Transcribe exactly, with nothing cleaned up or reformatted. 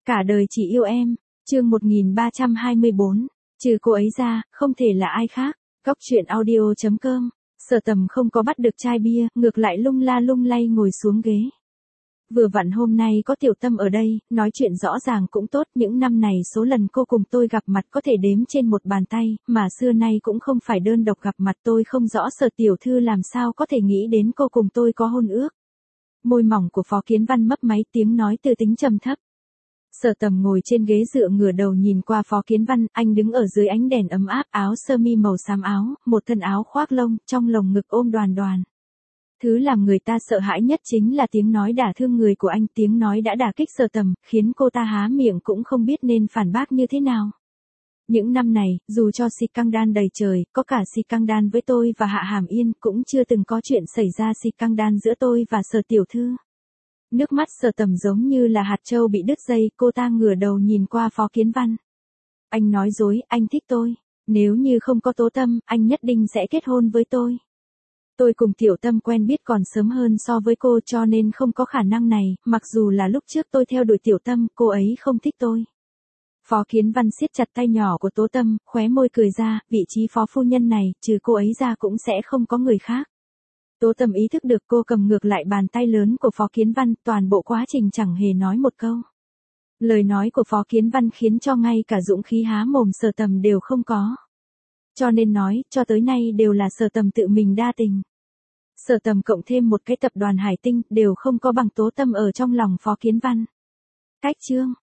Cả đời chỉ yêu em, chương một nghìn ba trăm hai mươi bốn, trừ cô ấy ra, không thể là ai khác. Góc truyện audio chấm com. Sở Tầm không có bắt được chai bia, ngược lại lung la lung lay ngồi xuống ghế. Vừa vặn hôm nay có Tiểu Tâm ở đây, nói chuyện rõ ràng cũng tốt, những năm này số lần cô cùng tôi gặp mặt có thể đếm trên một bàn tay, mà xưa nay cũng không phải đơn độc gặp mặt, tôi không rõ Sở tiểu thư làm sao có thể nghĩ đến cô cùng tôi có hôn ước. Môi mỏng của Phó Kiến Văn mấp máy, tiếng nói từ tính trầm thấp. Sở Tầm ngồi trên ghế dựa ngửa đầu nhìn qua Phó Kiến Văn, anh đứng ở dưới ánh đèn ấm áp, áo sơ mi màu xám áo, một thân áo khoác lông, trong lồng ngực ôm đoàn đoàn. Thứ làm người ta sợ hãi nhất chính là tiếng nói đả thương người của anh, tiếng nói đã đả kích Sở Tầm, khiến cô ta há miệng cũng không biết nên phản bác như thế nào. Những năm này, dù cho scandal đầy trời, có cả scandal với tôi và Hạ Hàm Yên, cũng chưa từng có chuyện xảy ra scandal giữa tôi và Sở tiểu thư. Nước mắt Sở Tầm giống như là hạt châu bị đứt dây, cô ta ngửa đầu nhìn qua Phó Kiến Văn. Anh nói dối, anh thích tôi. Nếu như không có Tố Tâm, anh nhất định sẽ kết hôn với tôi. Tôi cùng Tiểu Tâm quen biết còn sớm hơn so với cô, cho nên không có khả năng này, mặc dù là lúc trước tôi theo đuổi Tiểu Tâm, cô ấy không thích tôi. Phó Kiến Văn siết chặt tay nhỏ của Tố Tâm, khóe môi cười ra, vị trí phó phu nhân này, trừ cô ấy ra cũng sẽ không có người khác. Tố Tâm ý thức được cô cầm ngược lại bàn tay lớn của Phó Kiến Văn, toàn bộ quá trình chẳng hề nói một câu. Lời nói của Phó Kiến Văn khiến cho ngay cả dũng khí há mồm Sở Tầm đều không có. Cho nên nói, cho tới nay đều là Sở Tầm tự mình đa tình. Sở Tầm cộng thêm một cái tập đoàn Hải Tinh, đều không có bằng Tố Tâm ở trong lòng Phó Kiến Văn. Cách chương,